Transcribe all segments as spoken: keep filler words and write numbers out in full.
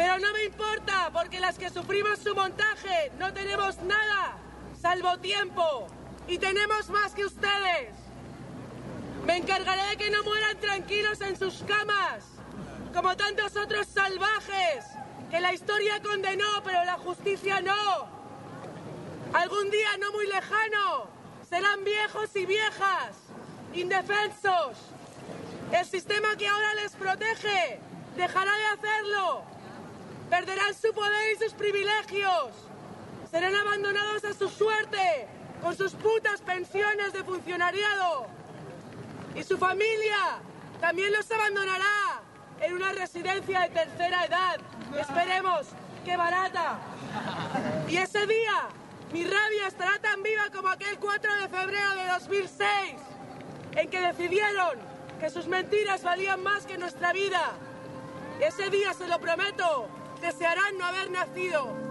Pero no me importa, porque las que sufrimos su montaje no tenemos nada, salvo tiempo, y tenemos más que ustedes. Me encargaré de que no mueran tranquilos en sus camas, como tantos otros salvajes que la historia condenó, pero la justicia no. Algún día no muy lejano serán viejos y viejas, indefensos. El sistema que ahora les protege dejará de hacerlo. Perderán su poder y sus privilegios. Serán abandonados a su suerte con sus putas pensiones de funcionariado. Y su familia también los abandonará en una residencia de tercera edad. Esperemos que barata. Y ese día mi rabia estará tan viva como aquel cuatro de febrero de dos mil seis, en que decidieron que sus mentiras valían más que nuestra vida. Ese día, se lo prometo, desearán no haber nacido.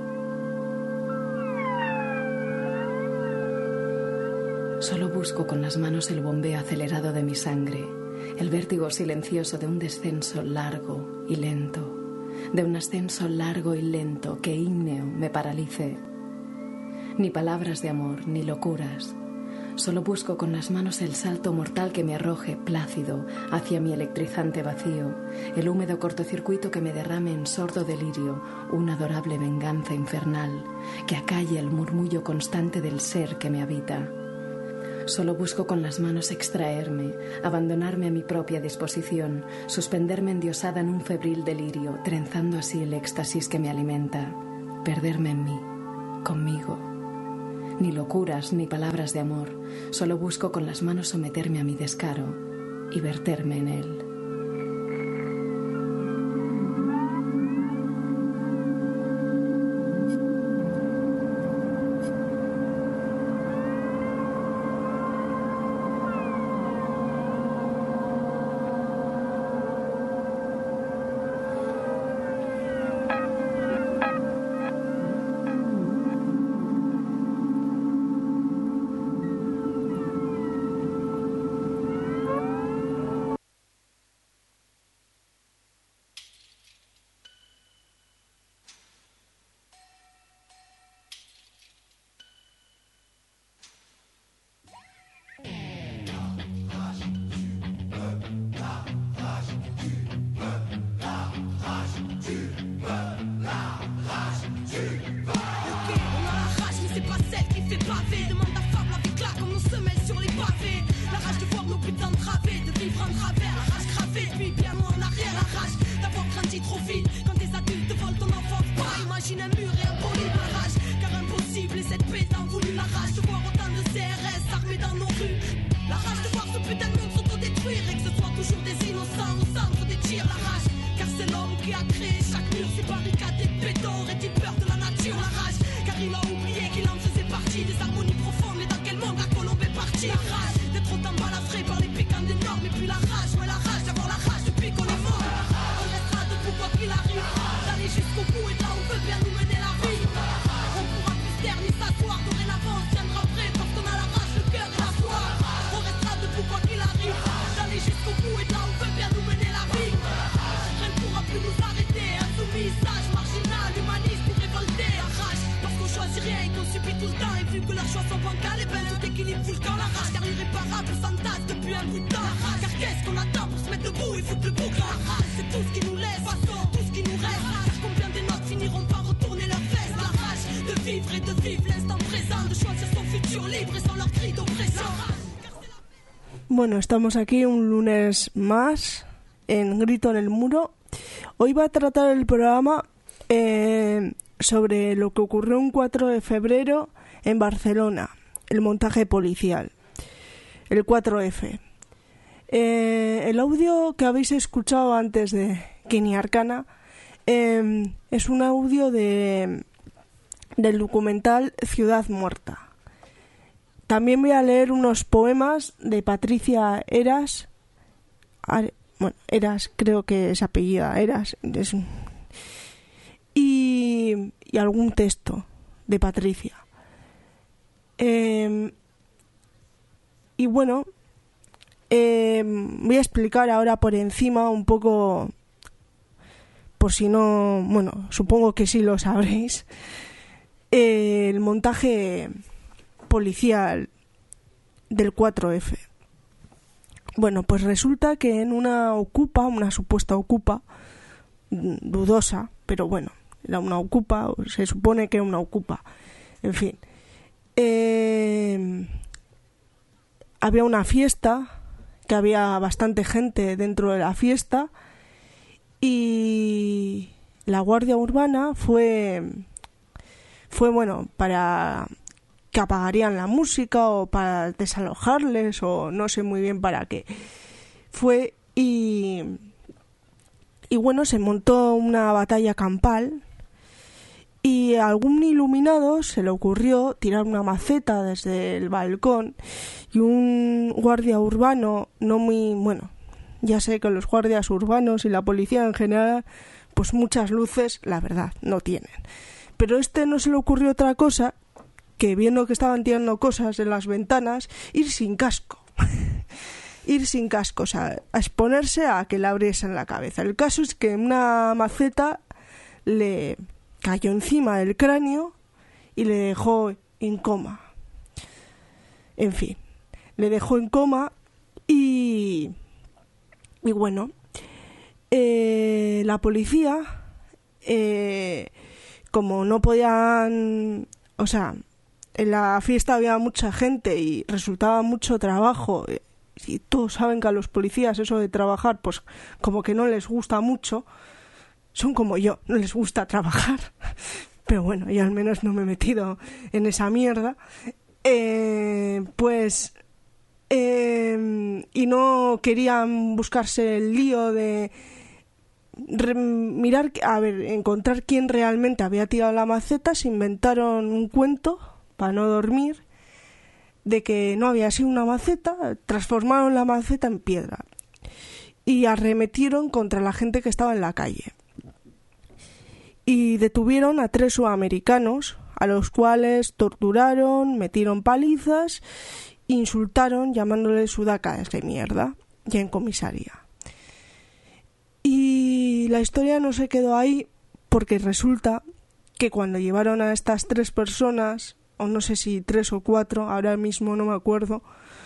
Solo busco con las manos el bombeo acelerado de mi sangre, el vértigo silencioso de un descenso largo y lento, de un ascenso largo y lento que ígneo me paralice. Ni palabras de amor, ni locuras. Solo busco con las manos el salto mortal que me arroje plácido hacia mi electrizante vacío, el húmedo cortocircuito que me derrame en sordo delirio una adorable venganza infernal que acalle el murmullo constante del ser que me habita. Solo busco con las manos extraerme, abandonarme a mi propia disposición, suspenderme endiosada en un febril delirio, trenzando así el éxtasis que me alimenta, perderme en mí, conmigo. Ni locuras, ni palabras de amor, solo busco con las manos someterme a mi descaro y verterme en él. Bueno, estamos aquí un lunes más en Grito en el Muro. Hoy va a tratar el programa eh, sobre lo que ocurrió un cuatro de febrero en Barcelona, el montaje policial, el cuatro efe. Eh, el audio que habéis escuchado antes de Kenny Arcana eh, es un audio de, del documental Ciudad Muerta. También voy a leer unos poemas de Patricia Eras. Bueno, Eras, creo que es apellida Eras. Es un... y, y algún texto de Patricia. Eh, y bueno, eh, voy a explicar ahora por encima un poco por si no, bueno, supongo que sí lo sabréis, eh, el montaje policial del cuatro efe. Bueno, pues resulta que en una ocupa, una supuesta ocupa, dudosa, pero bueno, era una ocupa, se supone que era una ocupa, en fin, eh, había una fiesta, que había bastante gente dentro de la fiesta, y la Guardia Urbana fue, fue bueno, para que apagarían la música o para desalojarles o no sé muy bien para qué. Fue y, y bueno, se montó una batalla campal y a algún iluminado se le ocurrió tirar una maceta desde el balcón y un guardia urbano no muy, bueno, ya sé que los guardias urbanos y la policía en general, pues muchas luces, la verdad, no tienen. Pero este no se le ocurrió otra cosa que, viendo que estaban tirando cosas en las ventanas, ir sin casco. ir sin casco, o sea, a exponerse a que le abriesen la cabeza. El caso es que una maceta le cayó encima del cráneo y le dejó en coma. En fin, le dejó en coma y... Y bueno, eh, la policía, eh, como no podían, o sea, en la fiesta había mucha gente y resultaba mucho trabajo, y todos saben que a los policías eso de trabajar, pues como que no les gusta mucho, son como yo, no les gusta trabajar, pero bueno, yo al menos no me he metido en esa mierda, eh, pues... Eh, y no querían buscarse el lío de re- mirar, a ver, encontrar quién realmente había tirado la maceta. Se inventaron un cuento para no dormir de que no había sido una maceta, transformaron la maceta en piedra y arremetieron contra la gente que estaba en la calle y detuvieron a tres sudamericanos, a los cuales torturaron, metieron palizas, insultaron llamándoles sudacas de mierda, ya en comisaría. Y la historia no se quedó ahí, porque resulta que cuando llevaron a estas tres personas, o no sé si tres o cuatro, ahora mismo no me acuerdo,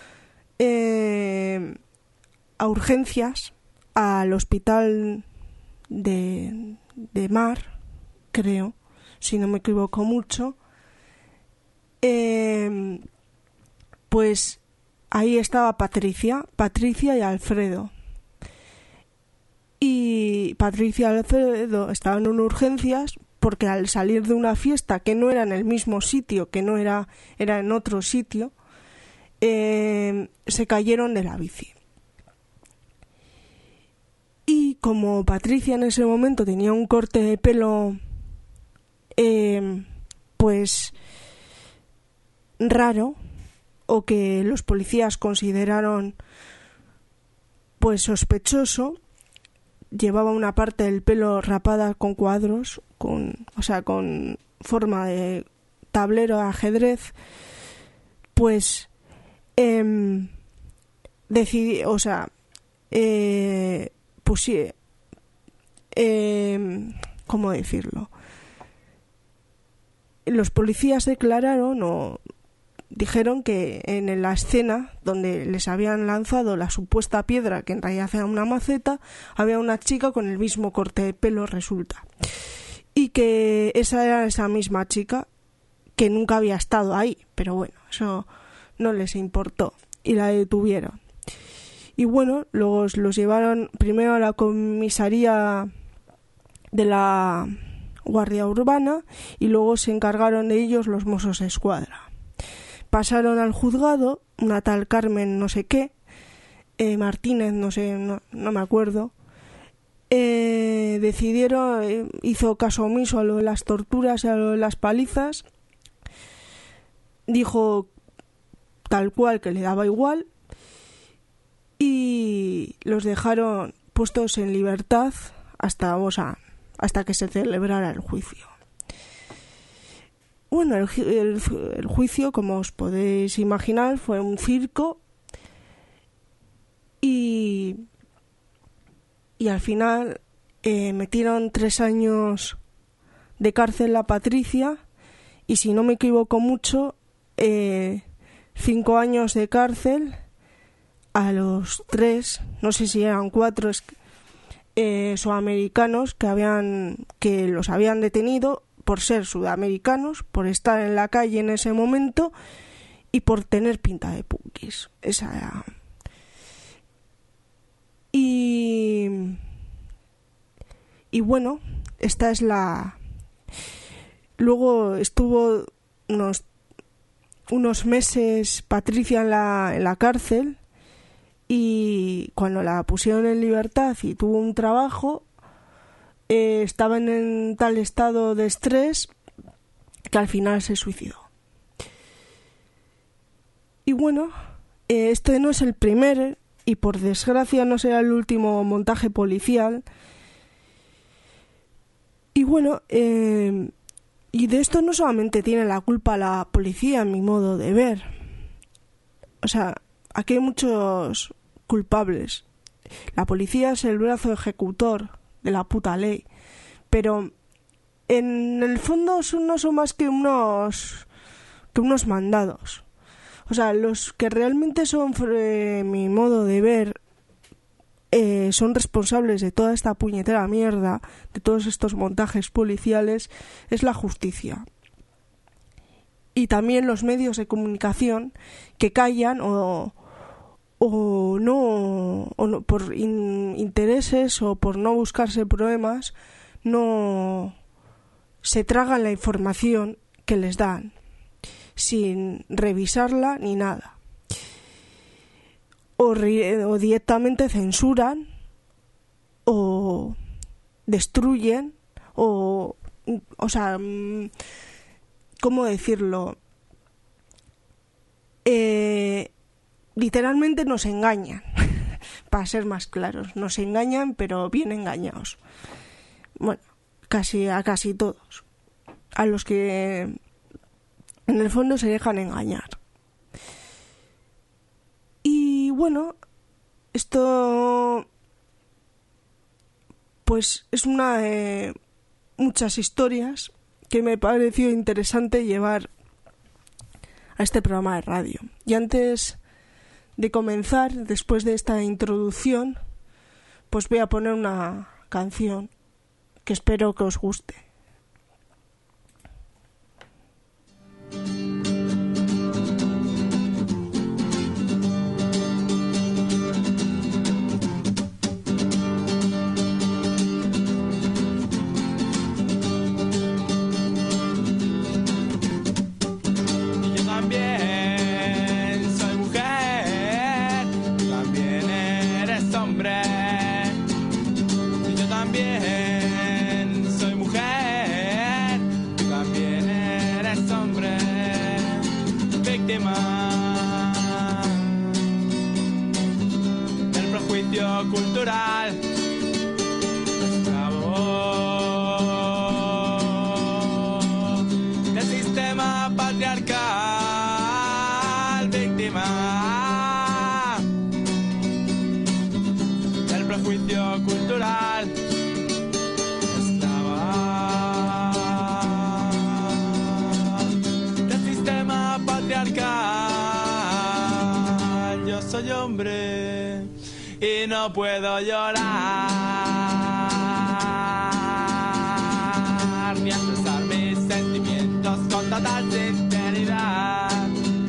eh, a urgencias, al hospital de, de Mar, creo, si no me equivoco mucho, eh, pues ahí estaba Patricia, Patricia y Alfredo. Y Patricia y Alfredo estaban en urgencias porque al salir de una fiesta que no era en el mismo sitio, que no era, era en otro sitio, eh, se cayeron de la bici. Y como Patricia en ese momento tenía un corte de pelo, eh, pues raro, o que los policías consideraron pues sospechoso, llevaba una parte del pelo rapada con cuadros, con, o sea, con forma de tablero de ajedrez, pues eh, decidí, o sea, eh, pues sí, eh, ¿cómo decirlo? Los policías declararon o dijeron que en la escena donde les habían lanzado la supuesta piedra, que en realidad era una maceta, había una chica con el mismo corte de pelo, resulta. Y que esa era esa misma chica que nunca había estado ahí, pero bueno, eso no les importó y la detuvieron. Y bueno, luego los llevaron primero a la comisaría de la Guardia Urbana y luego se encargaron de ellos los Mossos d'Esquadra. Pasaron al juzgado, una tal Carmen no sé qué, eh, Martínez, no sé, no, no me acuerdo, eh, decidieron, eh, hizo caso omiso a lo de las torturas y a lo de las palizas, dijo tal cual que le daba igual y los dejaron puestos en libertad hasta, o sea, hasta que se celebrara el juicio. Bueno, el, el, el juicio, como os podéis imaginar, fue un circo y, y al final eh, metieron tres años de cárcel a Patricia y, si no me equivoco mucho, eh, cinco años de cárcel a los tres, no sé si eran cuatro eh, sudamericanos que habían que los habían detenido por ser sudamericanos, por estar en la calle en ese momento y por tener pinta de punkis. Esa era. Y y bueno, esta es la. Luego estuvo unos unos meses Patricia en la en la cárcel, y cuando la pusieron en libertad y tuvo un trabajo, eh, estaba en tal estado de estrés que al final se suicidó. Y bueno, eh, este no es el primer y por desgracia no será el último montaje policial. Y bueno, eh, y de esto no solamente tiene la culpa la policía, en mi modo de ver. O sea, aquí hay muchos culpables. La policía es el brazo ejecutor de la puta ley, pero en el fondo son, no son más que unos que unos mandados. O sea, los que realmente son, eh, mi modo de ver, eh, son responsables de toda esta puñetera mierda, de todos estos montajes policiales, es la justicia. Y también los medios de comunicación que callan o, o, no, o no, por in, intereses o por no buscarse problemas, no se tragan la información que les dan, sin revisarla ni nada. O, re, o directamente censuran, o destruyen, o, o sea, ¿cómo decirlo? Eh, literalmente nos engañan, para ser más claros. Nos engañan, pero bien engañados. Bueno, casi a casi todos. A los que en el fondo se dejan engañar. Y bueno, esto pues es una de muchas historias que me pareció interesante llevar a este programa de radio. Y antes de comenzar, después de esta introducción, pues voy a poner una canción que espero que os guste. Cultural, esclavo del sistema patriarcal, víctima del prejuicio cultural, esclava del sistema patriarcal. Yo soy hombre y no puedo llorar ni expresar mis sentimientos con total sinceridad.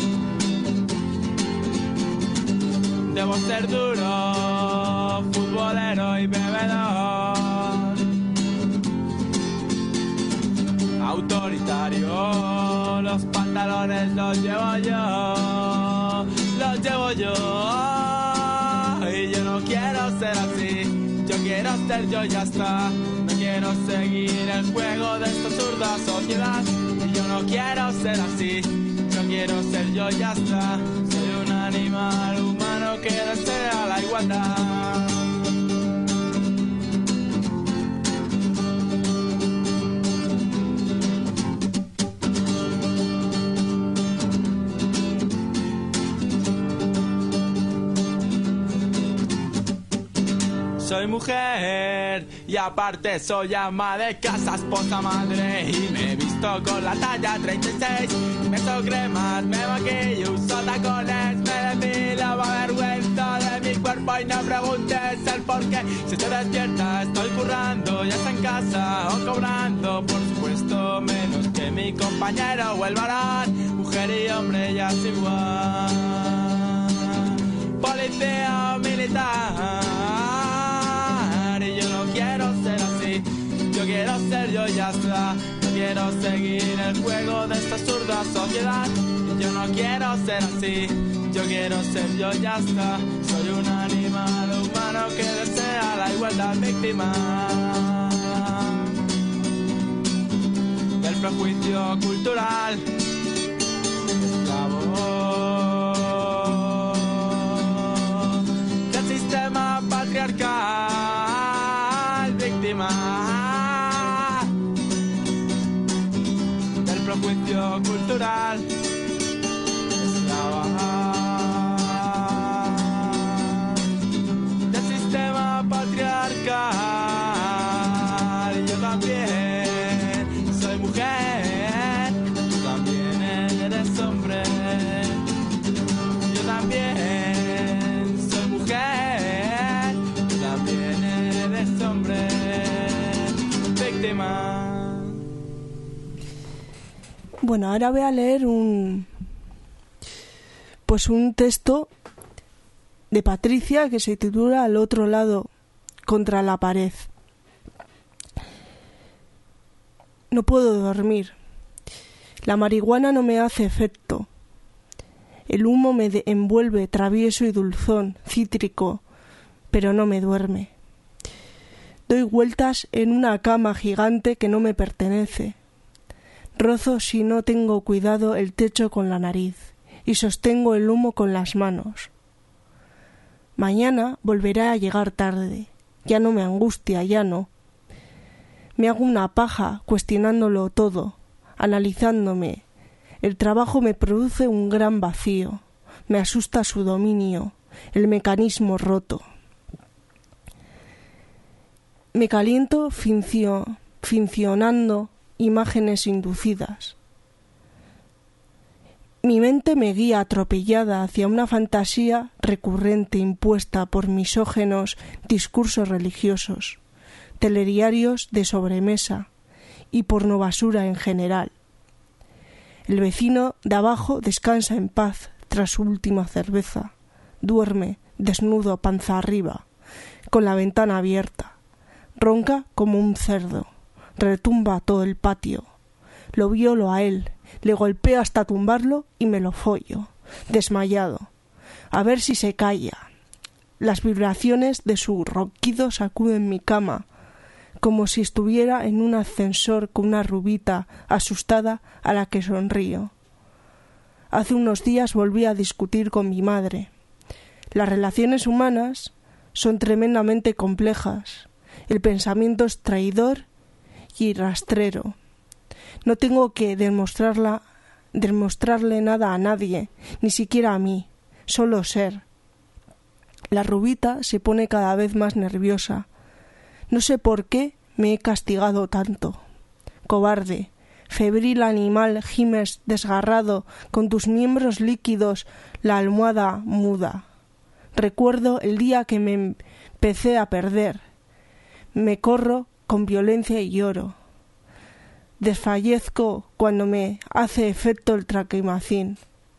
Debo ser duro, futbolero y bebedor, autoritario. Los pantalones los llevo yo, los llevo yo. Y yo no quiero ser así, yo quiero ser yo, ya está. No quiero seguir el juego de esta absurda sociedad. Y yo no quiero ser así, yo quiero ser yo, ya está. Soy un animal humano que desea la igualdad. Soy mujer Y aparte soy ama de casa, esposa, madre. Y me he visto con la talla treinta y seis. Me echo cremas, me maquillo, uso tacones. Me depilo, me avergüenzo de mi cuerpo. Y no preguntes el por qué. Si estoy despierta, estoy currando. Ya está en casa o cobrando. Por supuesto, menos que mi compañero o el varón. Mujer y hombre ya es igual. Policía o militar. Y yo no quiero ser así. Yo quiero ser yo y ya está. No quiero seguir el juego de esta absurda sociedad. Y yo no quiero ser así. Yo quiero ser yo y ya está. Soy un animal humano que desea la igualdad, víctima del prejuicio cultural. Esclavo del sistema patriarcal, víctima del prejuicio cultural. Esclava del sistema patriarcal. Y yo también soy mujer, tú también eres hombre. Yo también soy mujer, tú también eres hombre. Víctima. Bueno, ahora voy a leer un pues un texto de Patricia que se titula Al otro lado, contra la pared. No puedo dormir. La marihuana no me hace efecto. El humo me de- envuelve travieso y dulzón, cítrico, pero no me duerme. Doy vueltas en una cama gigante que no me pertenece. Rozo, si no tengo cuidado, el techo con la nariz y sostengo el humo con las manos. Mañana volverá a llegar tarde. Ya no me angustia, ya no. Me hago una paja cuestionándolo todo, analizándome. El trabajo me produce un gran vacío. Me asusta su dominio, el mecanismo roto. Me caliento fincio, fincionando imágenes inducidas. Mi mente me guía atropellada hacia una fantasía recurrente impuesta por misógenos discursos religiosos, telediarios de sobremesa y pornobasura en general. El vecino de abajo descansa en paz tras su última cerveza. Duerme, desnudo, panza arriba, con la ventana abierta. Ronca como un cerdo. Retumba todo el patio. Lo violo a él, le golpeo hasta tumbarlo y me lo follo, desmayado. A ver si se calla. Las vibraciones de su ronquido sacuden mi cama, como si estuviera en un ascensor con una rubita asustada a la que sonrío. Hace unos días volví a discutir con mi madre. Las relaciones humanas son tremendamente complejas. El pensamiento es traidor y rastrero. No tengo que demostrarla, demostrarle nada a nadie, ni siquiera a mí, solo ser. La rubita se pone cada vez más nerviosa. No sé por qué me he castigado tanto. Cobarde, febril animal, gimes desgarrado, con tus miembros líquidos, la almohada muda. Recuerdo el día que me empecé a perder. Me corro con violencia y lloro. Desfallezco cuando me hace efecto el traquimacín.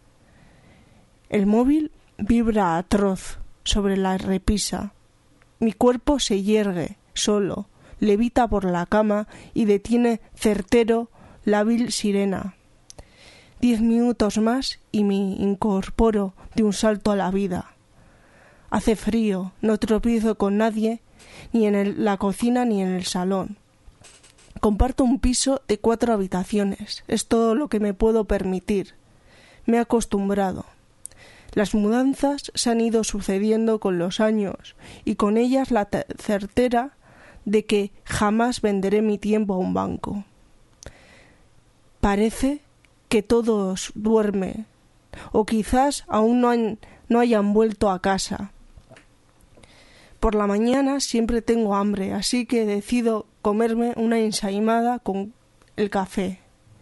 El móvil vibra atroz sobre la repisa. Mi cuerpo se yergue, solo, levita por la cama y detiene certero la vil sirena. Diez minutos más y me incorporo de un salto a la vida. Hace frío, no tropiezo con nadie, ni en el, la cocina ni en el salón. Comparto un piso de cuatro habitaciones. Es todo lo que me puedo permitir. Me he acostumbrado. Las mudanzas se han ido sucediendo con los años y con ellas la te- certera de que jamás venderé mi tiempo a un banco. Parece que todos duermen, o quizás aún no, han, no hayan vuelto a casa. Por la mañana siempre tengo hambre, así que decido comerme una ensaimada con el café,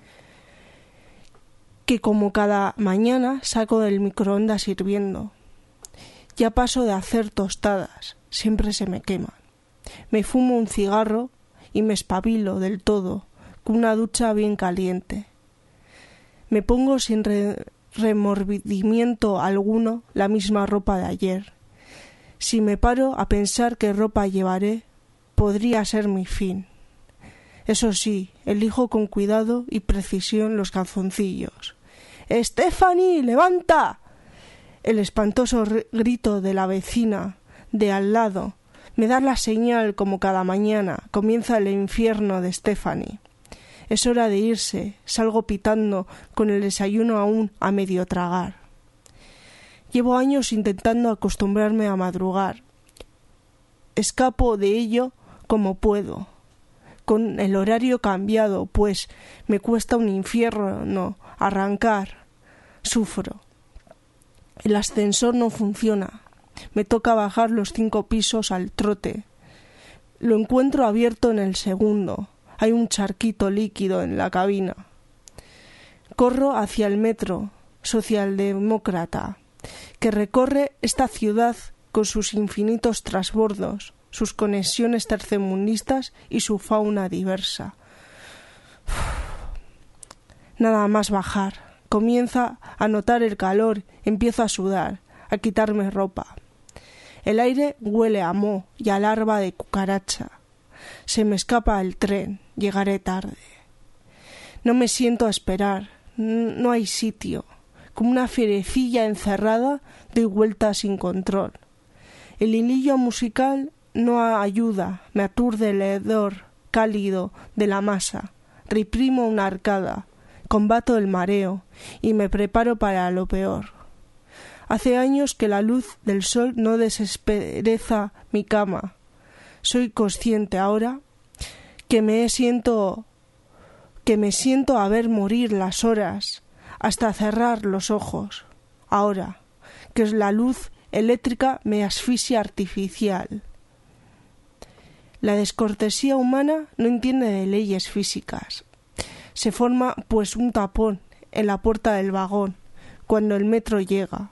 que como cada mañana saco del microondas hirviendo. Ya paso de hacer tostadas, siempre se me queman. Me fumo un cigarro y me espabilo del todo con una ducha bien caliente. Me pongo sin re- remordimiento alguno la misma ropa de ayer. Si me paro a pensar qué ropa llevaré, podría ser mi fin. Eso sí, elijo con cuidado y precisión los calzoncillos. ¡Stephanie, levanta! El espantoso grito de la vecina de al lado me da la señal como cada mañana. Comienza el infierno de Stephanie. Es hora de irse. Salgo pitando con el desayuno aún a medio tragar. Llevo años intentando acostumbrarme a madrugar. Escapo de ello como puedo, con el horario cambiado, pues me cuesta un infierno arrancar. Sufro. El ascensor no funciona. Me toca bajar los cinco pisos al trote. Lo encuentro abierto en el segundo. Hay un charquito líquido en la cabina. Corro hacia el metro socialdemócrata que recorre esta ciudad con sus infinitos trasbordos, sus conexiones tercermundistas y su fauna diversa. Nada más bajar. Comienza a notar el calor, empiezo a sudar, a quitarme ropa. El aire huele a moho y a larva de cucaracha. Se me escapa el tren, llegaré tarde. No me siento a esperar, no hay sitio. Como una fierecilla encerrada, doy vueltas sin control. El hilillo musical no ayuda, me aturde el hedor cálido de la masa. Reprimo una arcada, combato el mareo y me preparo para lo peor. Hace años que la luz del sol no desespereza mi cama. Soy consciente ahora que me siento que me siento a ver morir las horas hasta cerrar los ojos. Ahora que la luz eléctrica me asfixia artificial. La descortesía humana no entiende de leyes físicas. Se forma pues un tapón en la puerta del vagón cuando el metro llega.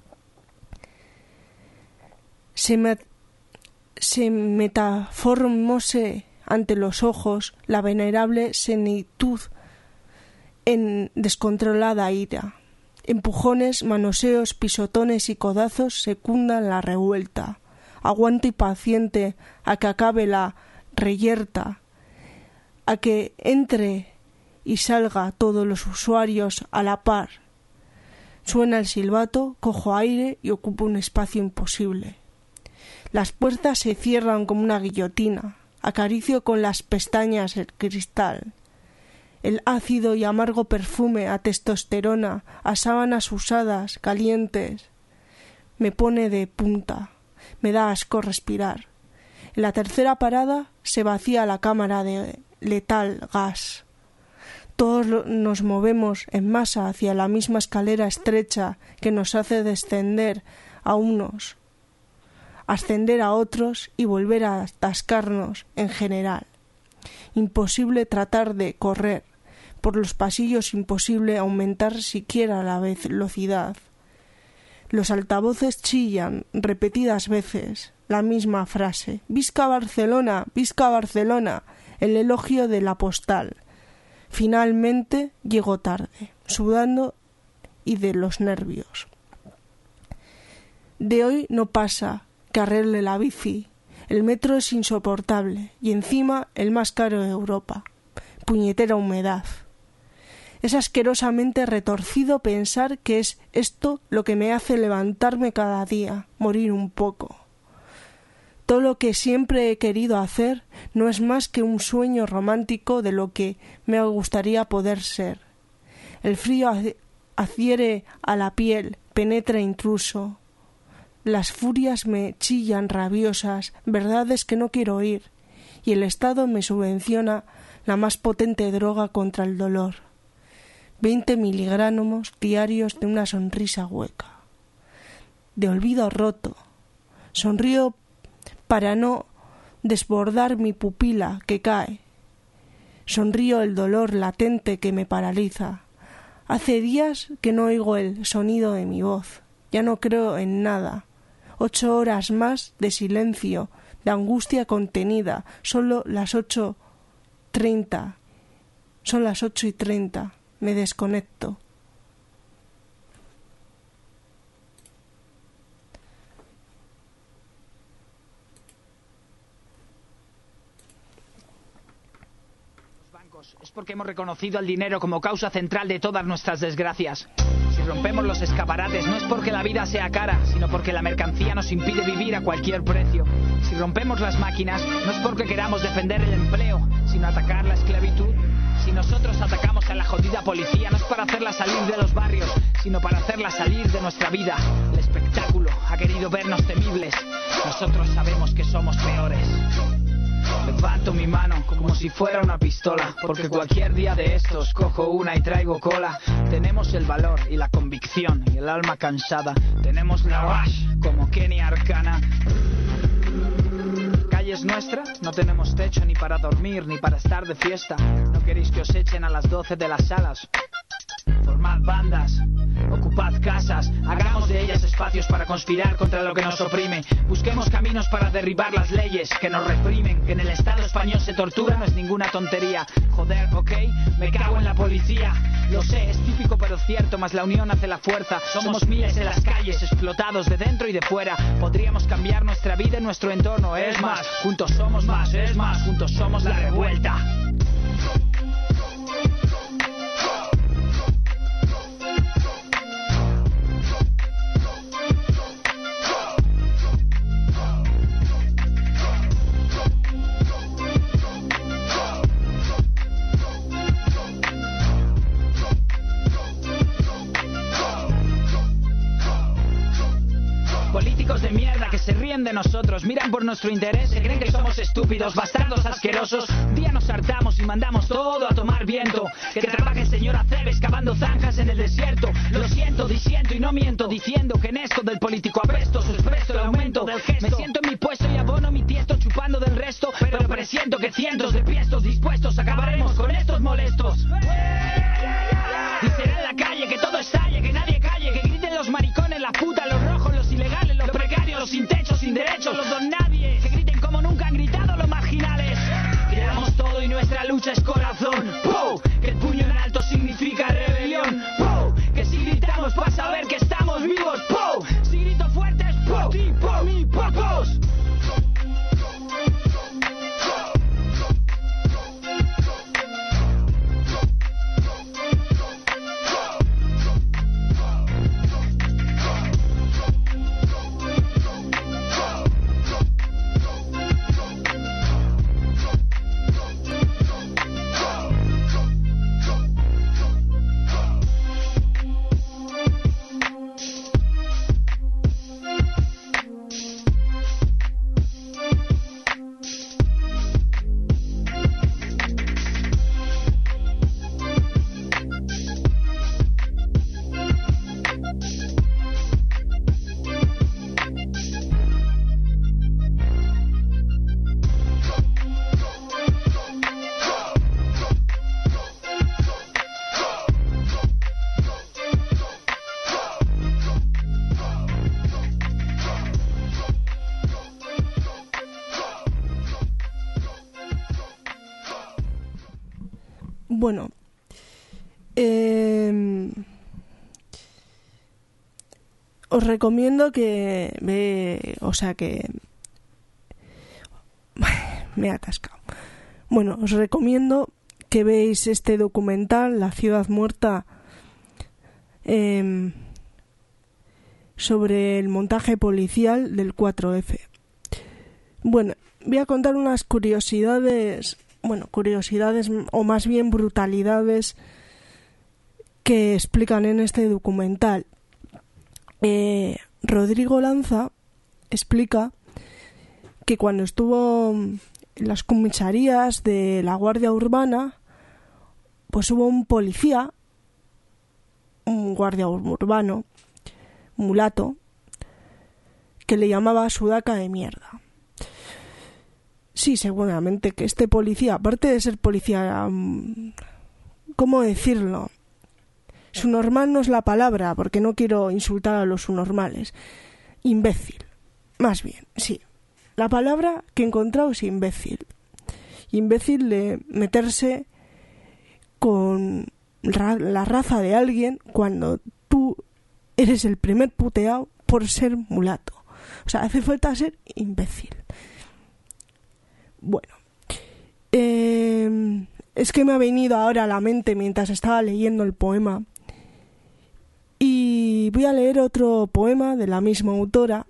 Se, me, se metaformose ante los ojos la venerable senitud en descontrolada ira. Empujones, manoseos, pisotones y codazos secundan la revuelta. Aguanto impaciente a que acabe la reyerta, a que entre y salga todos los usuarios a la par. Suena el silbato, cojo aire y ocupo un espacio imposible. Las puertas se cierran como una guillotina. Acaricio con las pestañas el cristal. El ácido y amargo perfume a testosterona, a sábanas usadas, calientes, me pone de punta. Me da asco respirar. En la tercera parada se vacía la cámara de letal gas. Todos nos movemos en masa hacia la misma escalera estrecha que nos hace descender a unos, ascender a otros y volver a atascarnos en general. Imposible tratar de correr. Por los pasillos imposible aumentar siquiera la velocidad. Los altavoces chillan repetidas veces la misma frase. «Visca Barcelona, visca Barcelona», el elogio de la postal. Finalmente llego tarde, sudando y de los nervios. De hoy no pasa que arregle la bici. El metro es insoportable y encima el más caro de Europa. Puñetera humedad. Es asquerosamente retorcido pensar que es esto lo que me hace levantarme cada día, morir un poco. Todo lo que siempre he querido hacer no es más que un sueño romántico de lo que me gustaría poder ser. El frío adhiere a la piel, penetra intruso. Las furias me chillan rabiosas, verdades que no quiero oír, y el Estado me subvenciona la más potente droga contra el dolor. Veinte miligramos diarios de una sonrisa hueca, de olvido roto. Sonrío para no desbordar mi pupila que cae. Sonrío el dolor latente que me paraliza. Hace días que no oigo el sonido de mi voz. Ya no creo en nada. Ocho horas más de silencio, de angustia contenida. Solo las ocho treinta. Son las ocho y treinta. Me desconecto. Es porque hemos reconocido al dinero como causa central de todas nuestras desgracias. Si rompemos los escaparates no es porque la vida sea cara, sino porque la mercancía nos impide vivir a cualquier precio. Si rompemos las máquinas no es porque queramos defender el empleo, sino atacar la esclavitud. Si nosotros atacamos a la jodida policía no es para hacerla salir de los barrios, sino para hacerla salir de nuestra vida. El espectáculo ha querido vernos temibles. Nosotros sabemos que somos peores. Levanto mi mano como si fuera una pistola, porque cualquier día de estos cojo una y traigo cola. Tenemos el valor y la convicción y el alma cansada. Tenemos la rush como Kenny Arcana. Calles nuestras, no tenemos techo ni para dormir ni para estar de fiesta. No queréis que os echen a las doce de las salas. Formad bandas, ocupad casas, hagamos de ellas espacios para conspirar contra lo que nos oprime. Busquemos caminos para derribar las leyes que nos reprimen. Que en el Estado español se tortura no es ninguna tontería. Joder, ok, me cago en la policía. Lo sé, es típico pero cierto, más la unión hace la fuerza. Somos miles en las calles, explotados de dentro y de fuera. Podríamos cambiar nuestra vida y nuestro entorno. Es más, juntos somos más, es más, juntos somos la revuelta. Políticos de mierda que se ríen de nosotros, miran por nuestro interés, se creen que somos estúpidos, bastardos asquerosos. Un día nos hartamos y mandamos todo a tomar viento. Que trabaje el señor Aceves cavando zanjas en el desierto. Lo siento, disiento y no miento, diciendo que en esto del político apresto, suspresto el aumento del gesto. Me siento en mi puesto y abono mi tiesto chupando del resto, pero presiento que cientos de piestos dispuestos acabaremos con estos molestos. Y será en la calle que todo estalle, que nadie calle, que griten los maricones, la puta, los rojos, los ilegales, los precarios, los sin techo, sin derechos, los don nadie, que griten como nunca han gritado los marginales. Que damos todo y nuestra lucha es corazón. ¡Pum! Que el puño en alto significa rebelión. ¡Pum! Que si gritamos para saber que estamos vivos. ¡Pum! Si grito fuerte es por ti, por mí, por vos. Bueno, eh, os recomiendo que ve, o sea que me he atascado. Bueno, os recomiendo que veáis este documental, La Ciudad Muerta, eh, sobre el montaje policial del cuatro efe. Bueno, voy a contar unas curiosidades, bueno, curiosidades o más bien brutalidades que explican en este documental. Eh, Rodrigo Lanza explica que cuando estuvo en las comisarías de la Guardia Urbana, pues hubo un policía, un guardia urbano, mulato, que le llamaba Sudaca de mierda. sí, seguramente que este policía, aparte de ser policía, ¿cómo decirlo? Subnormal no es la palabra, porque no quiero insultar a los subnormales. Imbécil, más bien, sí. La palabra que he encontrado es imbécil. Imbécil de meterse con ra- la raza de alguien cuando tú eres el primer puteado por ser mulato. O sea, hace falta ser imbécil. Bueno, eh, es que me ha venido ahora a la mente mientras estaba leyendo el poema. Y voy a leer otro poema de la misma autora.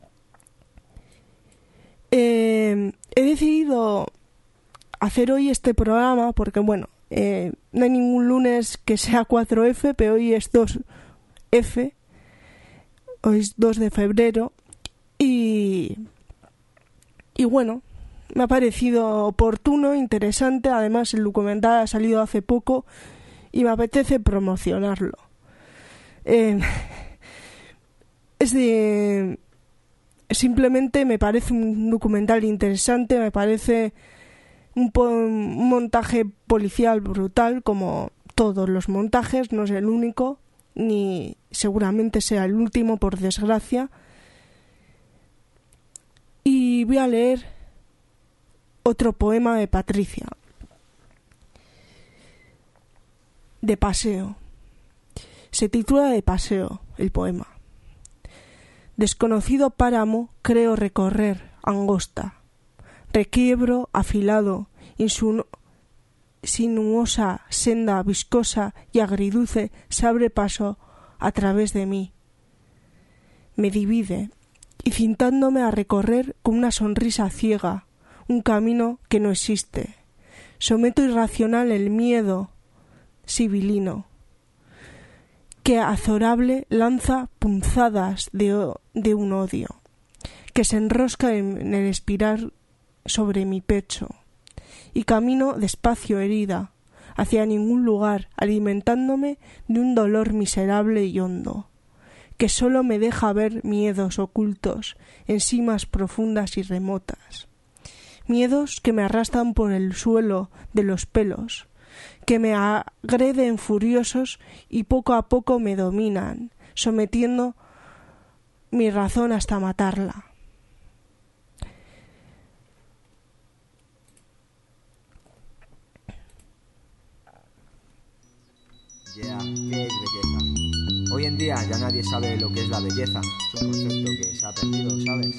Eh, he decidido hacer hoy este programa porque, bueno, eh, no hay ningún lunes que sea cuatro efe, pero hoy es dos efe. Hoy es dos de febrero. Y, y bueno, me ha parecido oportuno, interesante. Además, el documental ha salido hace poco y me apetece promocionarlo. Eh, es de... Simplemente me parece un documental interesante, me parece un, po- un montaje policial brutal, como todos los montajes, no es el único, ni seguramente sea el último, por desgracia. Y voy a leer otro poema de Patricia. De paseo. Se titula De paseo, el poema. Desconocido páramo creo recorrer, angosta. Requiebro afilado, insinu- sinuosa senda viscosa y agridulce se abre paso a través de mí. Me divide, y cintándome a recorrer con una sonrisa ciega, un camino que no existe. Someto irracional el miedo sibilino, que azorable lanza punzadas de, de un odio, que se enrosca en, en el espiral sobre mi pecho, y camino despacio herida, hacia ningún lugar, alimentándome de un dolor miserable y hondo, que sólo me deja ver miedos ocultos en cimas profundas y remotas, miedos que me arrastran por el suelo de los pelos, que me agreden furiosos y poco a poco me dominan, sometiendo mi razón hasta matarla. Yeah, ¿qué es belleza? Hoy en día ya nadie sabe lo que es la belleza. Es un concepto que se ha perdido, ¿sabes?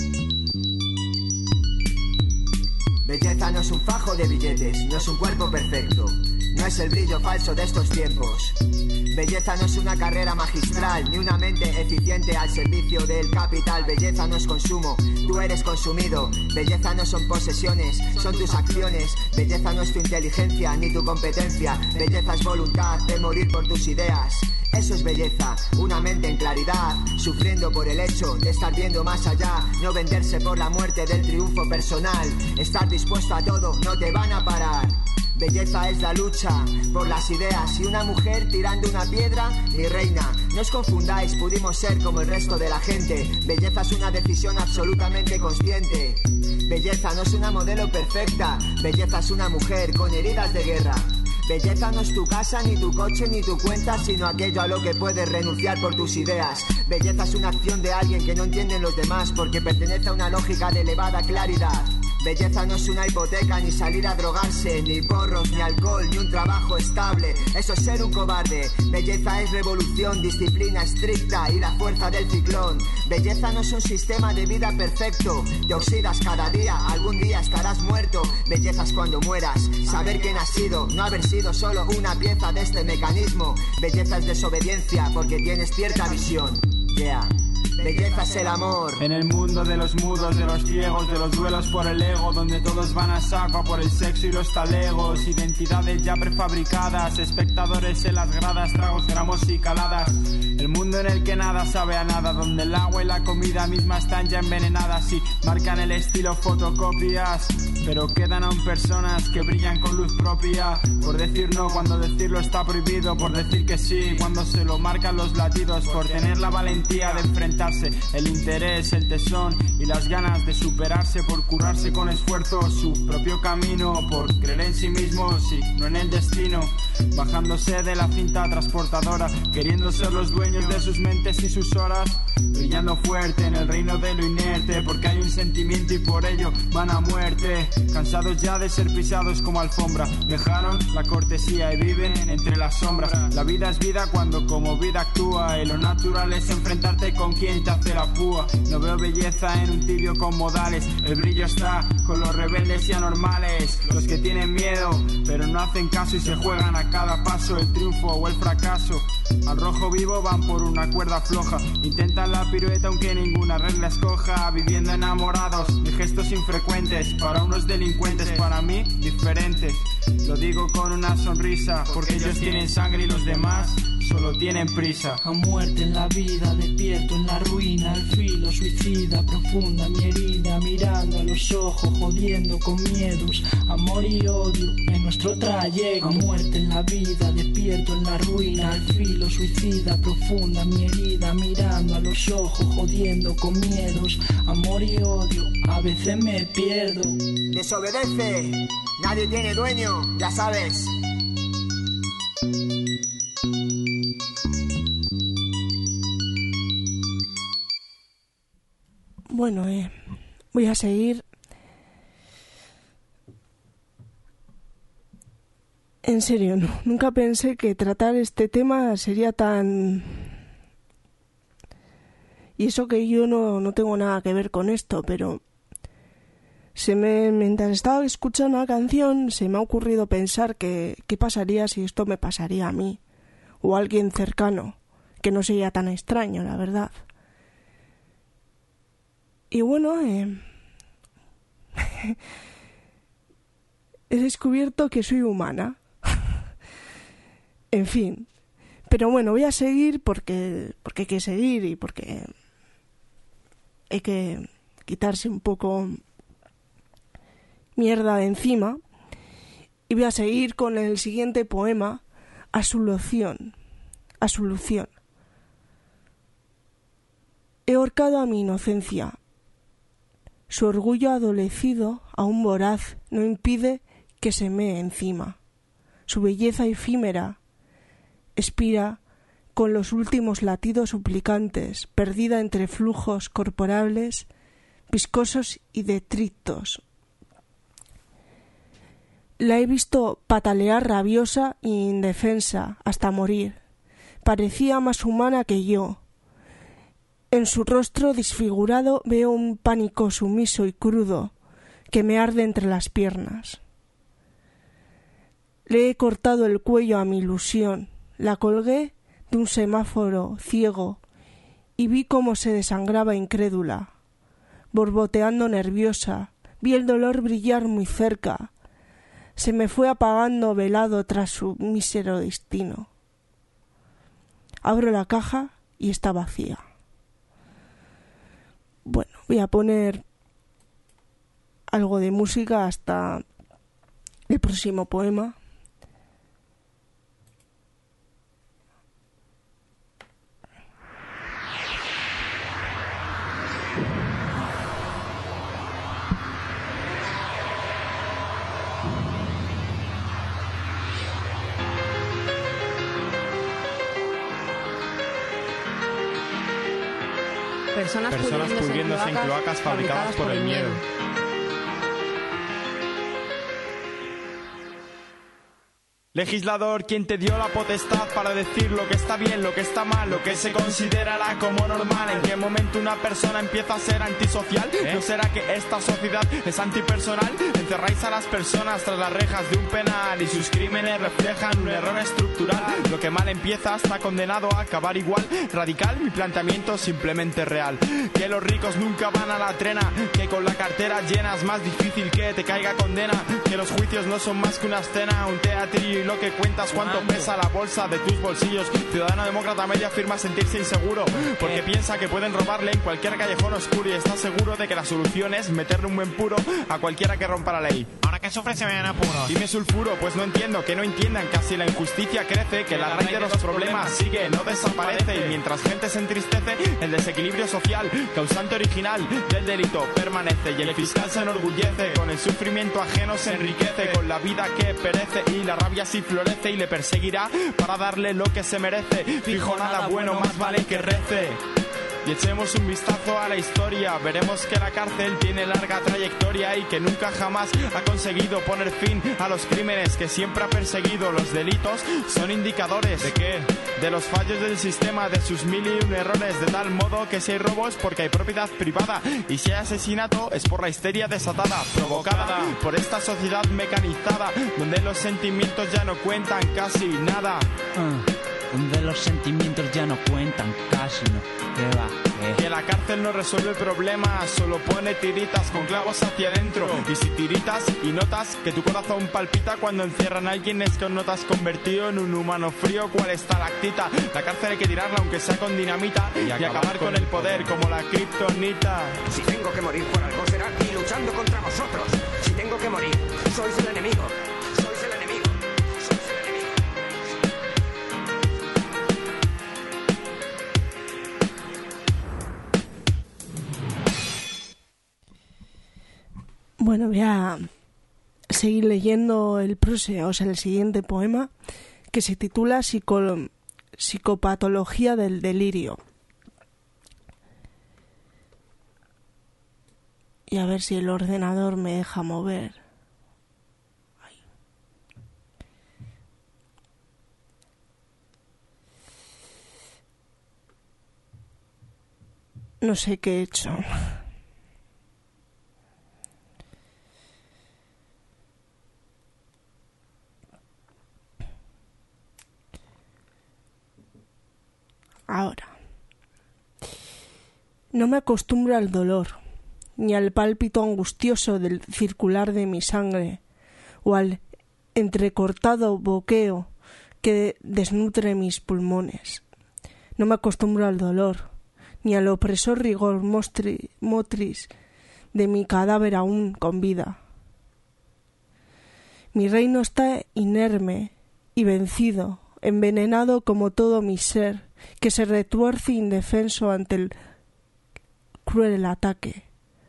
Belleza no es un fajo de billetes, no es un cuerpo perfecto, no es el brillo falso de estos tiempos. Belleza no es una carrera magistral, ni una mente eficiente al servicio del capital. Belleza no es consumo, tú eres consumido. Belleza no son posesiones, son tus acciones. Belleza no es tu inteligencia, ni tu competencia. Belleza es voluntad de morir por tus ideas. Eso es belleza, una mente en claridad, sufriendo por el hecho de estar viendo más allá, no venderse por la muerte del triunfo personal, estar dispuesto a todo, no te van a parar. Belleza es la lucha por las ideas y una mujer tirando una piedra, mi reina. No os confundáis, pudimos ser como el resto de la gente. Belleza es una decisión absolutamente consciente. Belleza no es una modelo perfecta, belleza es una mujer con heridas de guerra. Belleza no es tu casa, ni tu coche, ni tu cuenta, sino aquello a lo que puedes renunciar por tus ideas. Belleza es una acción de alguien que no entienden los demás porque pertenece a una lógica de elevada claridad. Belleza no es una hipoteca, ni salir a drogarse, ni porros, ni alcohol, ni un trabajo estable. Eso es ser un cobarde. Belleza es revolución, disciplina estricta y la fuerza del ciclón. Belleza no es un sistema de vida perfecto. Te oxidas cada día, algún día estarás muerto. Belleza es cuando mueras, saber quién has sido, no haber sido solo una pieza de este mecanismo. Belleza es desobediencia porque tienes cierta visión. Yeah. Belleza es el amor. En el mundo de los mudos, de los ciegos, de los duelos por el ego, donde todos van a saco por el sexo y los talegos, identidades ya prefabricadas, espectadores en las gradas, tragos, gramos y caladas. El mundo en el que nada sabe a nada, donde el agua y la comida misma están ya envenenadas y marcan el estilo fotocopias. pero quedan aún personas que brillan con luz propia. Por decir no cuando decirlo está prohibido, por decir que sí cuando se lo marcan los latidos, por tener la valentía de enfrentarse, el interés, el tesón y las ganas de superarse, por curarse con esfuerzo su propio camino, por creer en sí mismos y no en el destino, bajándose de la cinta transportadora, queriendo ser los dueños de sus mentes y sus horas, brillando fuerte en el reino de lo inerte, porque hay un sentimiento y por ello van a muerte, cansados ya de ser pisados como alfombra, dejaron la cortesía y viven entre las sombras. La vida es vida cuando como vida actúa, y lo natural es enfrentarte con quien te hace la púa. No veo belleza en un tibio con modales, el brillo está con los rebeldes y anormales, los que tienen miedo pero no hacen caso y se juegan a cada paso el triunfo o el fracaso. Al rojo vivo van por una cuerda floja, intentan la pirueta aunque ninguna regla escoja, viviendo enamorados de gestos infrecuentes, para unos delincuentes, para mí diferentes. Lo digo con una sonrisa, porque ellos tienen sangre y los demás solo tienen prisa. A muerte en la vida, despierto en la ruina, al filo suicida, profunda mi herida, mirando a los ojos, jodiendo con miedos, amor y odio en nuestro trayecto. A muerte en la vida, despierto en la ruina, al filo suicida, profunda mi herida, mirando a los ojos, jodiendo con miedos, amor y odio, a veces me pierdo. Desobedece, nadie tiene dueño, ya sabes. Bueno, eh, voy a seguir. En serio, no, nunca pensé que tratar este tema sería tan... Y eso que yo no, no tengo nada que ver con esto, pero... Se me, mientras estaba escuchando la canción, se me ha ocurrido pensar que qué pasaría si esto me pasaría a mí, o a alguien cercano, que no sería tan extraño, la verdad. Y bueno, eh, he descubierto que soy humana. En fin. Pero bueno, voy a seguir porque, porque hay que seguir y porque hay que quitarse un poco mierda de encima. Y voy a seguir con el siguiente poema, Asolución. Asolución. He ahorcado a mi inocencia. Su orgullo adolecido, aún voraz, no impide que se mee encima. Su belleza efímera expira con los últimos latidos suplicantes, perdida entre flujos corporales, viscosos y detritos. La he visto patalear rabiosa e indefensa hasta morir. Parecía más humana que yo. En su rostro desfigurado veo un pánico sumiso y crudo que me arde entre las piernas. Le he cortado el cuello a mi ilusión, la colgué de un semáforo ciego y vi cómo se desangraba incrédula. Borboteando nerviosa, vi el dolor brillar muy cerca. Se me fue apagando velado tras su mísero destino. Abro la caja y está vacía. Bueno, voy a poner algo de música hasta el próximo poema. Personas, Personas pudriéndose en cloacas fabricadas por el miedo. Legislador, quien te dio la potestad para decir lo que está bien, lo que está mal, lo que se considerará como normal. ¿En qué momento una persona empieza a ser antisocial? ¿Eh? ¿No será que esta sociedad es antipersonal? Encerráis a las personas tras las rejas de un penal y sus crímenes reflejan un error estructural. Lo que mal empieza está condenado a acabar igual. Radical, mi planteamiento simplemente real. Que los ricos nunca van a la trena, que con la cartera llena es más difícil que te caiga condena, que los juicios no son más que una escena, un teatrillo lo que cuentas, cuánto pesa la bolsa de tus bolsillos. Ciudadano demócrata medio afirma sentirse inseguro porque piensa que pueden robarle en cualquier callejón oscuro y está seguro de que la solución es meterle un buen puro a cualquiera que rompa la ley. Ahora que sufre se ven apuros. Dime sulfuro, pues no entiendo, que no entiendan que así la injusticia crece, que la raíz de los problemas sigue, no desaparece, y mientras gente se entristece, el desequilibrio social, causante original del delito, permanece, y el fiscal se enorgullece, con el sufrimiento ajeno se enriquece, con la vida que perece, y la rabia sí florece y le perseguirá para darle lo que se merece. Fijo, nada bueno, más vale que rece. Y echemos un vistazo a la historia, veremos que la cárcel tiene larga trayectoria y que nunca jamás ha conseguido poner fin a los crímenes que siempre ha perseguido. Los delitos son indicadores ¿de qué? De los fallos del sistema, de sus mil y un errores, de tal modo que si hay robos porque hay propiedad privada y si hay asesinato es por la histeria desatada, provocada por esta sociedad mecanizada, donde los sentimientos ya no cuentan casi nada. Uh. Donde los sentimientos ya no cuentan casi, ¿no? ¿Qué va? ¿Qué? Que la cárcel no resuelve problemas, solo pone tiritas con clavos hacia adentro. Y si tiritas y notas que tu corazón palpita cuando encierran a alguien, es que no te has convertido en un humano frío cual estalactita. La cárcel hay que tirarla aunque sea con dinamita y, y acabar, acabar con, con el poder como la kriptonita. Si tengo que morir por algo será aquí luchando contra vosotros. Si tengo que morir, sois el enemigo. Sois el enemigo. Bueno, voy a seguir leyendo el próximo, o sea, el siguiente poema, que se titula Psico- Psicopatología del delirio. Y a ver si el ordenador me deja mover. Ay. No sé qué he hecho. Ahora, no me acostumbro al dolor, ni al pálpito angustioso del circular de mi sangre, o al entrecortado boqueo que desnutre mis pulmones. No me acostumbro al dolor, ni al opresor rigor mostri, motris de mi cadáver aún con vida. Mi reino está inerme y vencido, envenenado como todo mi ser, que se retuerce indefenso ante el cruel ataque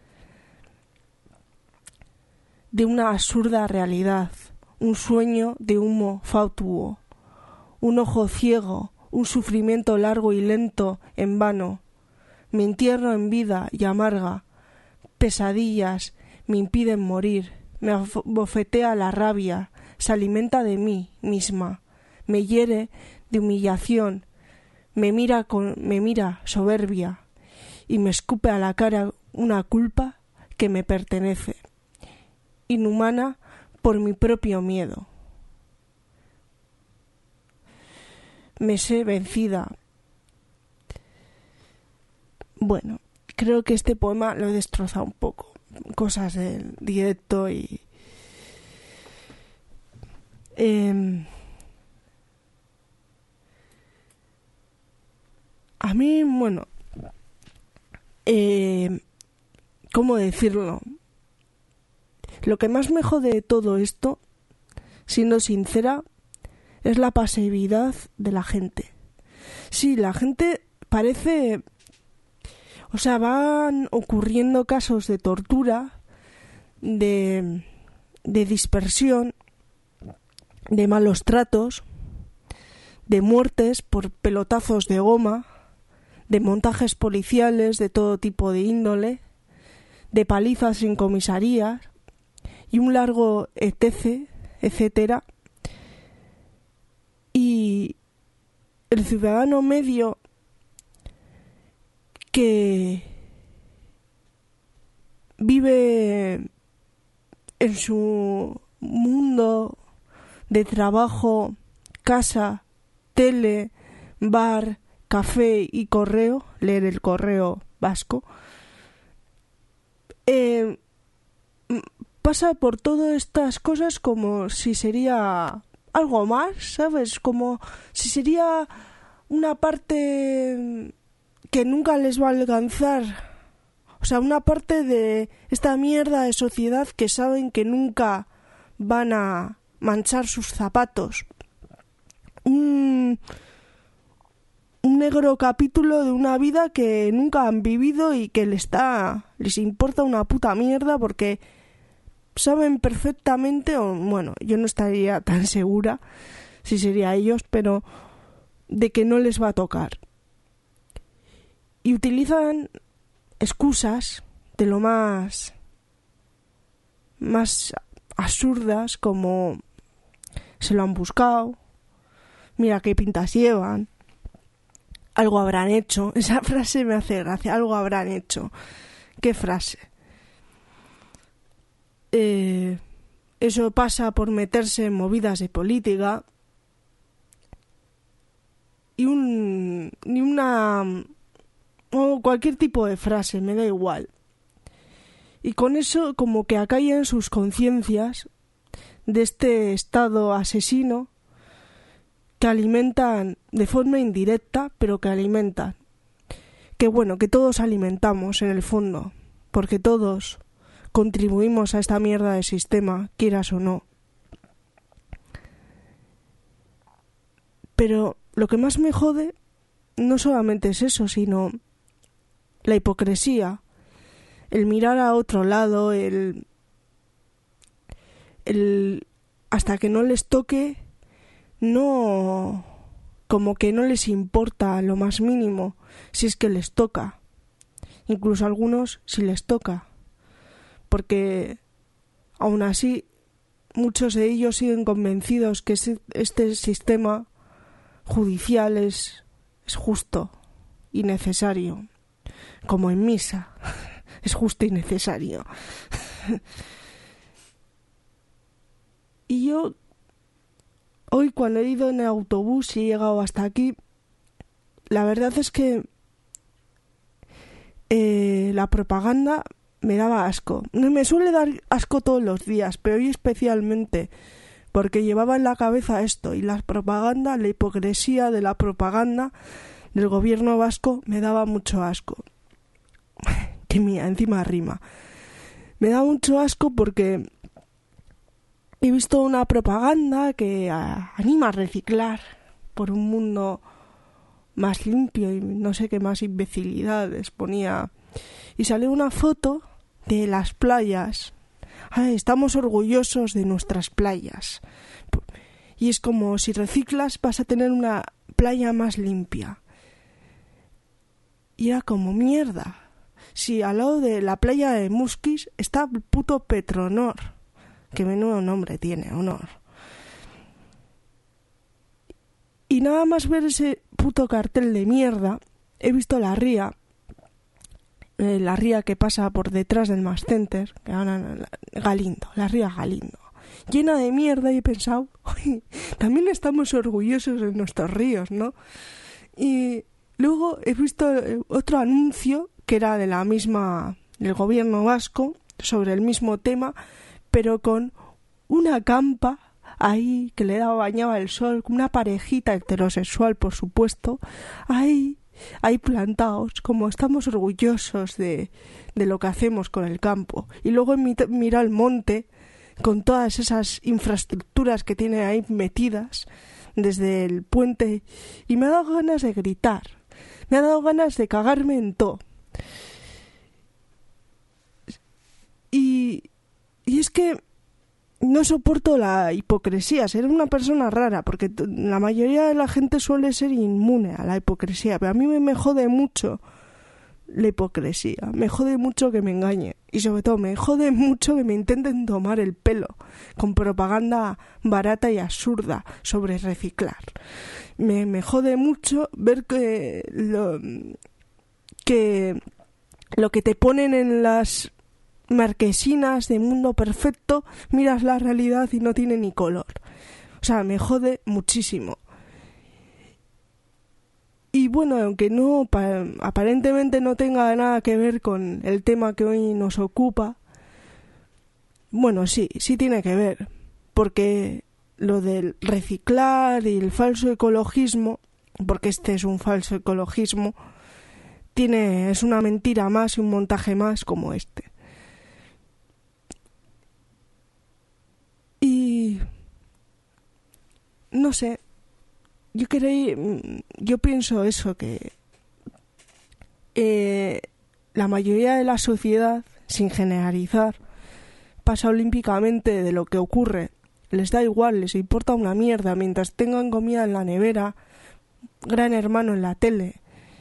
de una absurda realidad, un sueño de humo fatuo, un ojo ciego, un sufrimiento largo y lento en vano. Me entierro en vida y amarga, pesadillas me impiden morir, me bofetea la rabia, se alimenta de mí misma, me hiere de humillación, me mira con, me mira soberbia y me escupe a la cara una culpa que me pertenece, inhumana por mi propio miedo. Me sé vencida. Bueno, creo que este poema lo he destrozado un poco, cosas del directo y eh, a mí, bueno, eh, ¿cómo decirlo? Lo que más me jode de todo esto, siendo sincera, es la pasividad de la gente. Sí, la gente parece... O sea, van ocurriendo casos de tortura, de, de dispersión, de malos tratos, de muertes por pelotazos de goma, de montajes policiales de todo tipo de índole, de palizas en comisarías y un largo etcétera, etcétera. Y el ciudadano medio que vive en su mundo de trabajo, casa, tele, bar, café y correo, leer el correo vasco, eh, pasa por todas estas cosas como si sería algo más, ¿sabes? Como si sería una parte que nunca les va a alcanzar. O sea, una parte de esta mierda de sociedad que saben que nunca van a manchar sus zapatos. Un, un negro capítulo de una vida que nunca han vivido y que les está, les importa una puta mierda porque saben perfectamente, o bueno, yo no estaría tan segura si sería ellos, pero de que no les va a tocar. Y utilizan excusas de lo más más absurdas, como se lo han buscado, mira qué pintas llevan, algo habrán hecho. Esa frase me hace gracia, algo habrán hecho. ¿Qué frase? Eh, eso pasa por meterse en movidas de política y un ni una o cualquier tipo de frase, me da igual. Y con eso como que acallan sus conciencias de este estado asesino que alimentan de forma indirecta, pero que alimentan. Que bueno, que todos alimentamos en el fondo, porque todos contribuimos a esta mierda de sistema, quieras o no. Pero lo que más me jode no solamente es eso, sino la hipocresía, el mirar a otro lado, el, el hasta que no les toque, no, como que no les importa lo más mínimo si es que les toca, incluso a algunos si les toca, porque aún así muchos de ellos siguen convencidos que este sistema judicial es, es justo y necesario, como en misa, es justo y necesario. Y yo hoy, cuando he ido en el autobús y he llegado hasta aquí, la verdad es que eh, la propaganda me daba asco. Me suele dar asco todos los días, pero hoy especialmente, porque llevaba en la cabeza esto, y la propaganda, la hipocresía de la propaganda del gobierno vasco me daba mucho asco. Que mía, encima rima. Me da mucho asco porque he visto una propaganda que a, anima a reciclar por un mundo más limpio y no sé qué más imbecilidades ponía. Y salió una foto de las playas. Ay, estamos orgullosos de nuestras playas. Y es como si reciclas vas a tener una playa más limpia. Y era como mierda. Si al lado de la playa de Musquis está el puto Petronor. Que menudo nombre tiene, honor. Y nada más ver ese puto cartel de mierda, he visto la ría, eh, la ría que pasa por detrás del Mass Center, que ahora, Galindo, la ría Galindo, llena de mierda, y he pensado, también estamos orgullosos de nuestros ríos, ¿no? Y luego he visto otro anuncio que era de la misma, del gobierno vasco, sobre el mismo tema, pero con una campa ahí que le daba, bañaba el sol, una parejita heterosexual, por supuesto, ahí, ahí plantados, como estamos orgullosos de, de lo que hacemos con el campo. Y luego mira el monte, con todas esas infraestructuras que tiene ahí metidas, desde el puente, y me ha dado ganas de gritar, me ha dado ganas de cagarme en todo. Y, y es que no soporto la hipocresía, ser una persona rara, porque la mayoría de la gente suele ser inmune a la hipocresía, pero a mí me, me jode mucho la hipocresía, me jode mucho que me engañen, y sobre todo me jode mucho que me intenten tomar el pelo con propaganda barata y absurda sobre reciclar. Me, me jode mucho ver que lo, que lo que te ponen en las marquesinas de mundo perfecto, miras la realidad y no tiene ni color. O sea, me jode muchísimo. Y bueno, aunque no pa- aparentemente no tenga nada que ver con el tema que hoy nos ocupa, bueno, sí, sí tiene que ver, porque lo del reciclar y el falso ecologismo, porque este es un falso ecologismo, tiene, es una mentira más y un montaje más como este. Y no sé, yo creo, yo pienso eso, que eh, la mayoría de la sociedad, sin generalizar, pasa olímpicamente de lo que ocurre. Les da igual, les importa una mierda. Mientras tengan comida en la nevera, Gran Hermano en la tele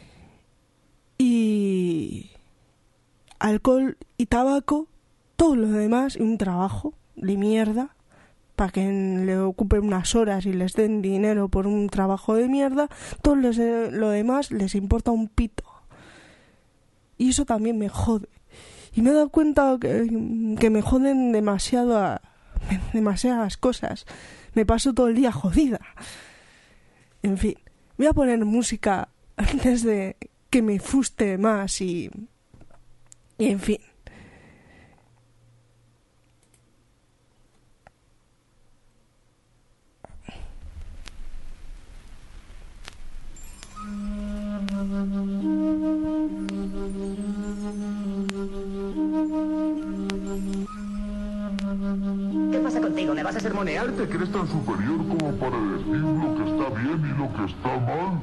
y alcohol y tabaco, todo lo demás, y un trabajo de mierda para que le ocupen unas horas y les den dinero por un trabajo de mierda, todo los, lo demás les importa un pito. Y eso también me jode. Y me he dado cuenta que, que me joden demasiado a, demasiadas cosas. Me paso todo el día jodida. En fin, voy a poner música antes de que me fuste más y... y en fin. ¿Qué pasa contigo? ¿Me vas a sermonear? ¿Te crees tan superior como para decir lo que está bien y lo que está mal?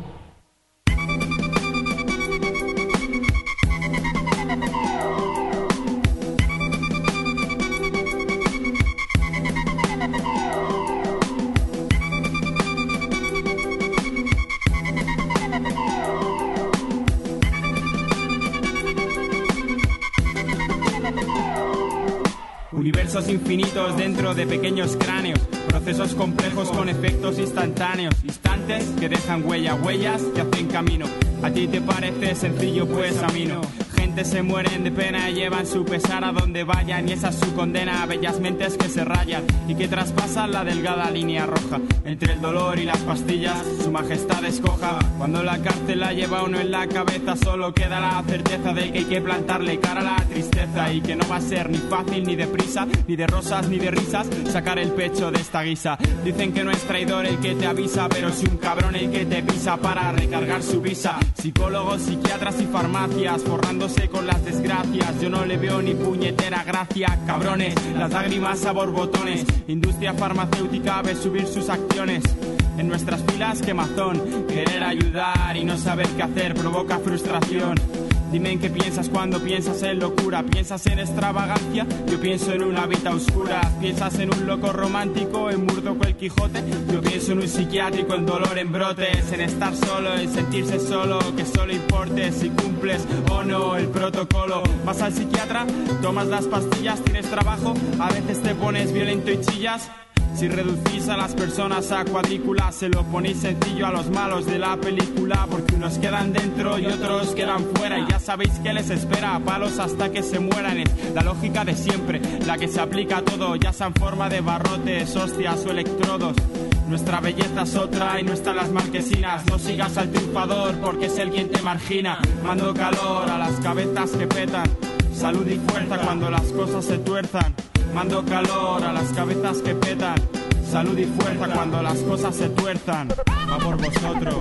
Universos infinitos dentro de pequeños cráneos, procesos complejos con efectos instantáneos, instantes que dejan huella, huellas que hacen camino. A ti te parece sencillo, pues a mí no. Gente se mueren de pena y llevan su pesar a donde vayan, y esa es su condena. Bellas mentes que se rayan y que traspasan la delgada línea roja. Entre el dolor y las pastillas, su majestad escoja. Cuando la cárcel la lleva uno en la cabeza, solo queda la certeza de que hay que plantarle cara a la tristeza, y que no va a ser ni fácil ni deprisa, ni de rosas ni de risas, sacar el pecho de esta guisa. Dicen que no es traidor el que te avisa, pero sí un cabrón el que te pisa para recargar su visa. Psicólogos, psiquiatras y farmacias forrándose con las desgracias. Yo no le veo ni puñetera gracia, cabrones. Las lágrimas a borbotones. Industria farmacéutica ve subir sus acciones. En nuestras filas quemazón. Querer ayudar y no saber qué hacer provoca frustración. Dime en qué piensas cuando piensas en locura. ¿Piensas en extravagancia? Yo pienso en una vida oscura. ¿Piensas en un loco romántico, en Murdoco el Quijote? Yo pienso en un psiquiátrico, en dolor, en brotes, en estar solo, en sentirse solo, que solo importe si cumples o no el protocolo. Vas al psiquiatra, tomas las pastillas, tienes trabajo, a veces te pones violento y chillas. Si reducís a las personas a cuadrículas, se lo ponéis sencillo a los malos de la película, porque unos quedan dentro y otros quedan fuera, y ya sabéis que les espera a palos hasta que se mueran. Es la lógica de siempre, la que se aplica a todo, ya sea en forma de barrotes, hostias o electrodos. Nuestra belleza es otra y no están las marquesinas. No sigas al triunfador porque es el quien te margina. Mando calor a las cabezas que petan, salud y fuerza cuando las cosas se tuerzan. Mando calor a las cabezas que petan, salud y fuerza cuando las cosas se tuerzan. Va por vosotros.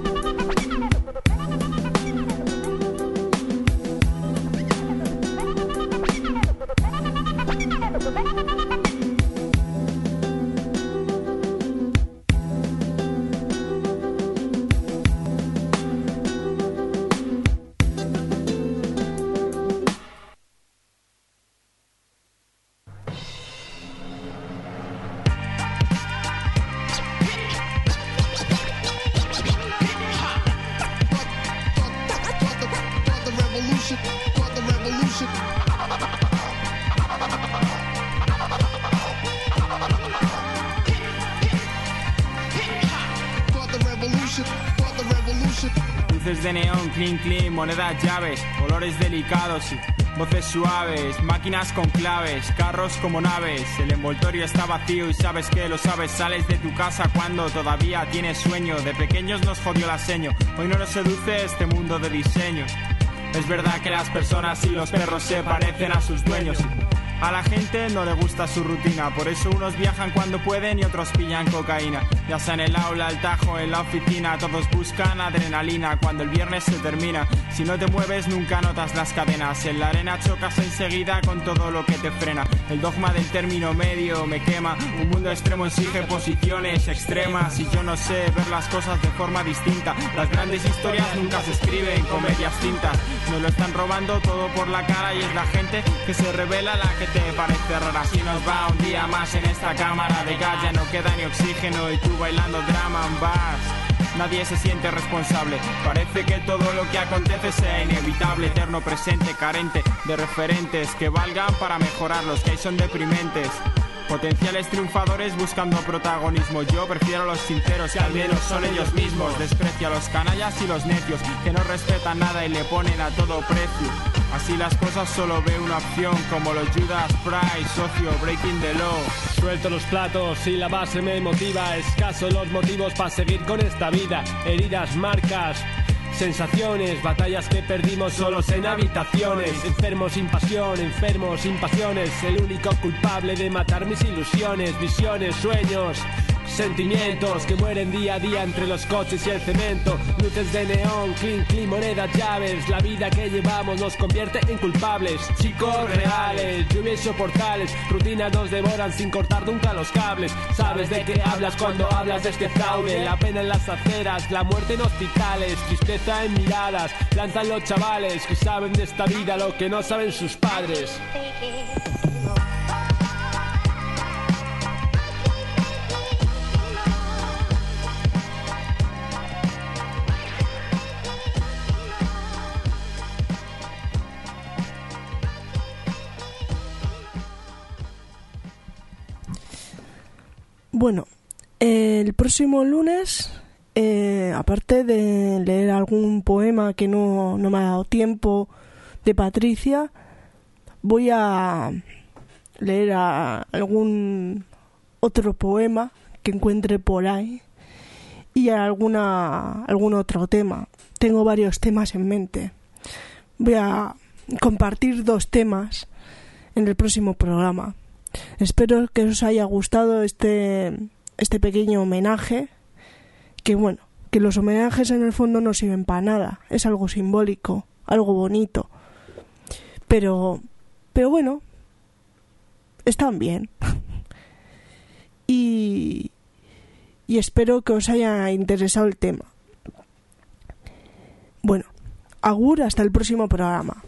Luces de neón, clean clean, monedas, llaves, olores delicados y voces suaves, máquinas con claves, carros como naves. El envoltorio está vacío y sabes que lo sabes. Sales de tu casa cuando todavía tienes sueño. De pequeños nos jodió la seño, hoy no nos seduce este mundo de diseño. Es verdad que las personas y los perros se parecen a sus dueños. A la gente no le gusta su rutina, por eso unos viajan cuando pueden y otros pillan cocaína. Ya sea en el aula, el tajo, en la oficina, todos buscan adrenalina cuando el viernes se termina. Si no te mueves nunca notas las cadenas, en la arena chocas enseguida con todo lo que te frena. El dogma del término medio me quema, un mundo extremo exige posiciones extremas y yo no sé ver las cosas de forma distinta. Las grandes historias nunca se escriben con medias tintas, nos lo están robando todo por la cara y es la gente que se revela la que te parece rara. Si nos va un día más en esta cámara de gas, ya no queda ni oxígeno y tú bailando drama and bass. Nadie se siente responsable, parece que todo lo que acontece sea inevitable. Eterno presente, carente de referentes que valgan para mejorar, los que hay son deprimentes. Potenciales triunfadores buscando protagonismo. Yo prefiero a los sinceros, que al menos son ellos mismos. Desprecio a los canallas y los necios, que no respetan nada y le ponen a todo precio. Así las cosas solo veo una opción, como los Judas Priest, socio, breaking the law. Suelto los platos y la base me motiva. Escaso los motivos para seguir con esta vida. Heridas, marcas, sensaciones, batallas que perdimos solos en habitaciones. Enfermos sin pasión, enfermos sin pasiones. El único culpable de matar mis ilusiones, visiones, sueños, sentimientos que mueren día a día entre los coches y el cemento. Luces de neón, clean, clean, monedas, llaves. La vida que llevamos nos convierte en culpables. Chicos reales, lluvias soportales. Rutinas nos devoran sin cortar nunca los cables. Sabes de qué hablas cuando hablas de este fraude. La pena en las aceras, la muerte en hospitales. Tristeza en miradas, lanzan los chavales que saben de esta vida lo que no saben sus padres. Bueno, eh, el próximo lunes, eh, aparte de leer algún poema que no, no me ha dado tiempo de Patricia, voy a leer a algún otro poema que encuentre por ahí y alguna algún otro tema. Tengo varios temas en mente. Voy a compartir dos temas en el próximo programa. Espero que os haya gustado este, este pequeño homenaje, que bueno, que los homenajes en el fondo no sirven para nada, es algo simbólico, algo bonito, pero, pero bueno, están bien. y, y espero que os haya interesado el tema. Bueno, agur, hasta el próximo programa.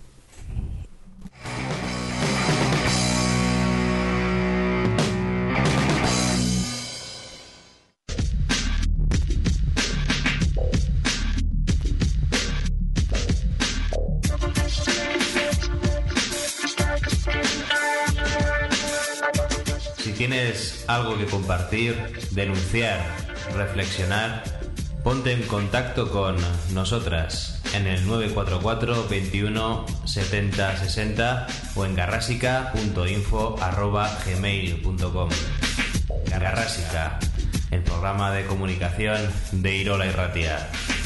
Si tienes algo que compartir, denunciar, reflexionar, ponte en contacto con nosotras en el nueve cuatro cuatro, veintiuno, setenta, sesenta o en garrasica punto info arroba gmail punto com. Garrasica, el programa de comunicación de Irola y Ratia.